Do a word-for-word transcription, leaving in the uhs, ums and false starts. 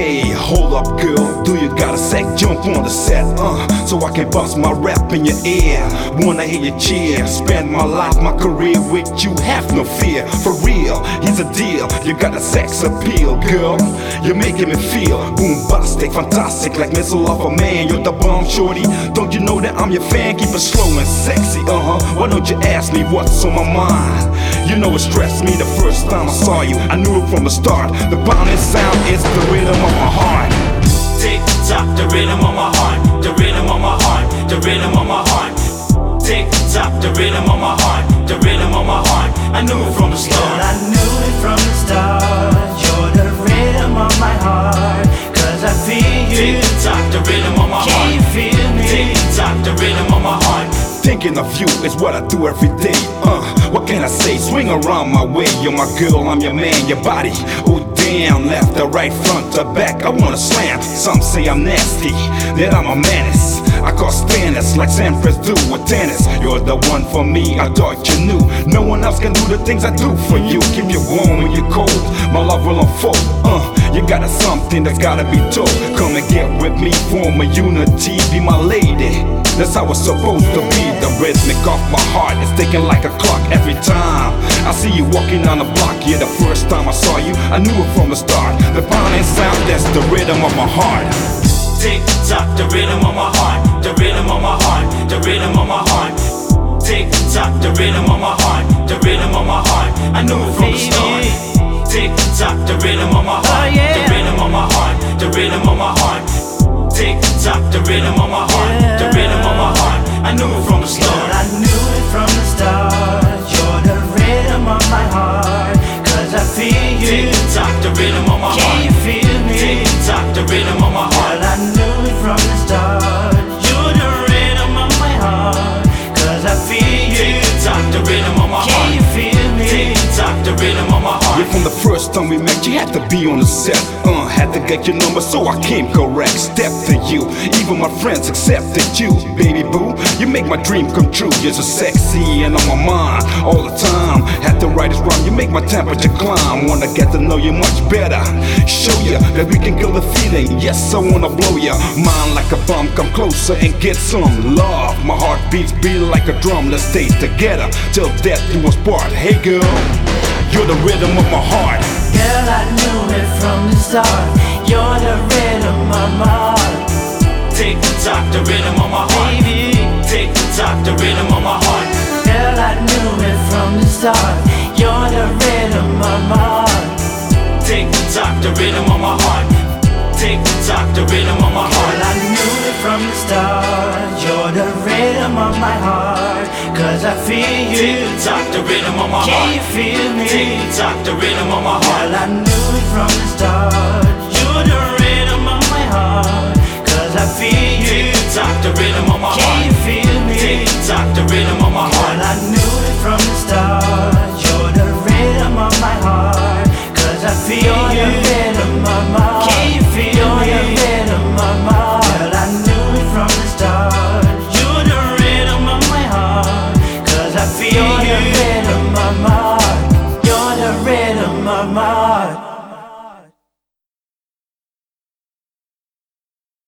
Hey, hold up girl, do you got a sec? Jump on the set, uh, so I can bust my rap in your ear. Wanna hear you cheer, spend my life, my career with you, have no fear. For real, he's a deal, you got a sex appeal, girl. You're making me feel bombastic, fantastic, like missile off a man. You're the bomb, shorty, don't you know that I'm your fan? Keep it slow and sexy, uh-huh. Why don't you ask me what's on my mind? You know it stressed me the first time I saw you, I knew it from the start. The pounding sound is the rhythm of my heart. Tick tock, the rhythm of my heart, the rhythm of my heart, the rhythm of my heart. Tick tock, the rhythm of my heart, the rhythm of my heart. I knew it from the start. Girl, I knew it from the start. You're the rhythm of my heart, 'cause I feel you. Tick tock, the rhythm of my heart. Can you feel me? Tick tock, the rhythm of my heart. Thinking of you is what I do every day. Uh, what can I say? Swing around my way. You're my girl, I'm your man. Your body, oh damn, left to right, front to back. I wanna slam. Some say I'm nasty, that I'm a menace. I cause tennis like Sampras do with tennis. You're the one for me, I thought you knew. No one else can do the things I do for you. Keep you warm when you're cold, my love will unfold. Uh, you got a something that's gotta be told. Come and get with me, form a unity, be my lady. That's how it's supposed to be. The rhythmic of my heart is ticking like a clock every time I see you walking down the block. Yeah, the first time I saw you, I knew it from the start. The pounding sound, that's the rhythm of my heart. Tick tock, the rhythm of my heart, the rhythm of my heart, the rhythm of my heart. Tick tock, the rhythm of my heart, the rhythm of my heart. I knew it from the start. Tick tock, the rhythm of my heart, the rhythm of my heart, the rhythm of my heart. Tick tock, the rhythm of my heart, the rhythm of my heart. I knew it from the start. Girl, I knew it from the start. You're the rhythm of my heart, 'cause I feel you. Tick tock, the rhythm of my heart. Can you feel me? Tick tock, the rhythm of my heart. Girl, I knew it from the start. You're the rhythm of my heart, 'cause I feel you. Tick tock, the rhythm of my heart. Can you feel me? Tick tock, the rhythm of my heart. Yeah, from the first time we met, you had to be on the set. Uh, had to get your number, so I came correct. Step to you, even my friends accepted you. Baby boo, you make my dream come true. You're so sexy and on my mind all the time. Had to write this rhyme, you make my temperature climb. Wanna get to know you much better, show you that we can kill the feeling. Yes, I wanna blow your mind like a bomb. Come closer and get some love. My heart beats beat like a drum. Let's stay together till death do us part. Hey girl, you're the rhythm of my heart. Girl, I knew it from the start. You're the rhythm of my heart. Tick tock, the rhythm of my heart. Baby, Tick tock, the rhythm of my heart. girl, I knew it from the start. You're the rhythm of my heart. Tick tock, the rhythm of my heart. Tick tock, the rhythm of my heart. Girl, I knew it from the start. You're the rhythm of my heart, 'cause I feel you. Tick tock, the rhythm of my Can heart. you feel me? Tick tock, the rhythm of my heart. Girl, I knew it from the start.